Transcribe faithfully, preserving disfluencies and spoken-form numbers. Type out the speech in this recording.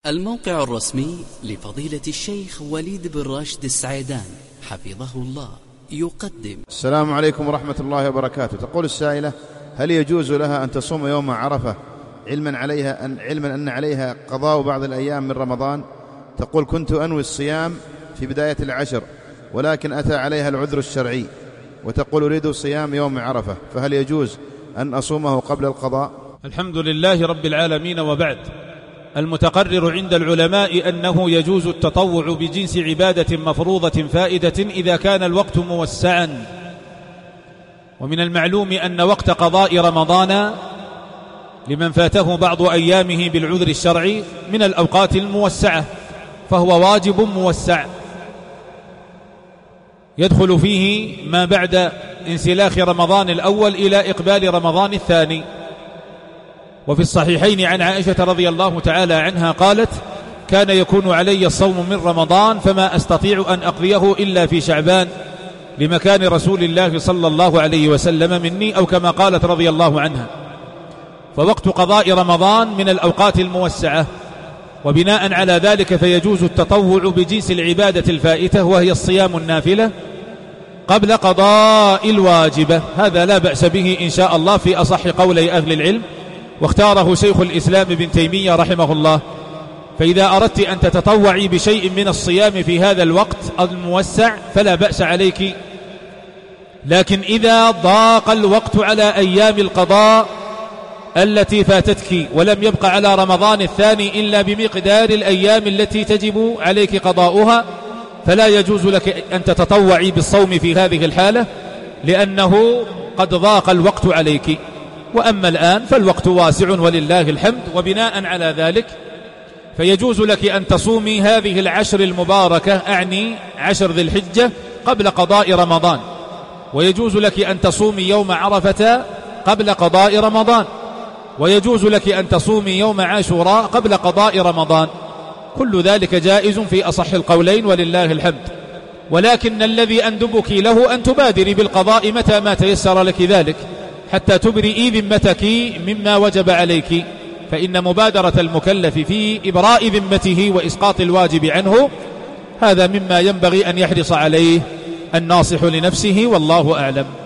الموقع الرسمي لفضيلة الشيخ وليد بن راشد السعيدان حفظه الله يقدم. السلام عليكم ورحمة الله وبركاته. تقول السائلة: هل يجوز لها أن تصوم يوم عرفة علما عليها أن علما أن عليها قضاء بعض الأيام من رمضان؟ تقول: كنت أنوي الصيام في بداية العشر ولكن أتى عليها العذر الشرعي، وتقول: أريد صيام يوم عرفة، فهل يجوز أن أصومه قبل القضاء؟ الحمد لله رب العالمين، وبعد. المتقرر عند العلماء أنه يجوز التطوع بجنس عبادة مفروضة فائدة إذا كان الوقت موسعا، ومن المعلوم أن وقت قضاء رمضان لمن فاته بعض أيامه بالعذر الشرعي من الأوقات الموسعة، فهو واجب موسع يدخل فيه ما بعد انسلاخ رمضان الأول إلى إقبال رمضان الثاني. وفي الصحيحين عن عائشة رضي الله تعالى عنها قالت: كان يكون علي الصوم من رمضان فما أستطيع أن أقضيه إلا في شعبان، لمكان رسول الله صلى الله عليه وسلم مني، أو كما قالت رضي الله عنها. فوقت قضاء رمضان من الأوقات الموسعة، وبناء على ذلك فيجوز التطوع بجنس العبادة الفائتة، وهي الصيام النافلة قبل قضاء الواجبة. هذا لا بأس به إن شاء الله في أصح قولي أهل العلم، واختاره شيخ الإسلام ابن تيمية رحمه الله. فإذا أردت أن تتطوعي بشيء من الصيام في هذا الوقت الموسع فلا بأس عليك، لكن إذا ضاق الوقت على أيام القضاء التي فاتتك ولم يبق على رمضان الثاني إلا بمقدار الأيام التي تجب عليك قضاؤها، فلا يجوز لك أن تتطوعي بالصوم في هذه الحالة، لأنه قد ضاق الوقت عليك. وأما الآن فالوقت واسع ولله الحمد، وبناء على ذلك فيجوز لك أن تصومي هذه العشر المباركة، أعني عشر ذي الحجة، قبل قضاء رمضان، ويجوز لك أن تصومي يوم عرفة قبل قضاء رمضان، ويجوز لك أن تصومي يوم عاشوراء قبل قضاء رمضان. كل ذلك جائز في أصح القولين ولله الحمد، ولكن الذي أندبك له أن تبادري بالقضاء متى ما تيسر لك ذلك، حتى تبرئي ذمتك مما وجب عليك، فإن مبادرة المكلف في إبراء ذمته وإسقاط الواجب عنه هذا مما ينبغي أن يحرص عليه الناصح لنفسه، والله أعلم.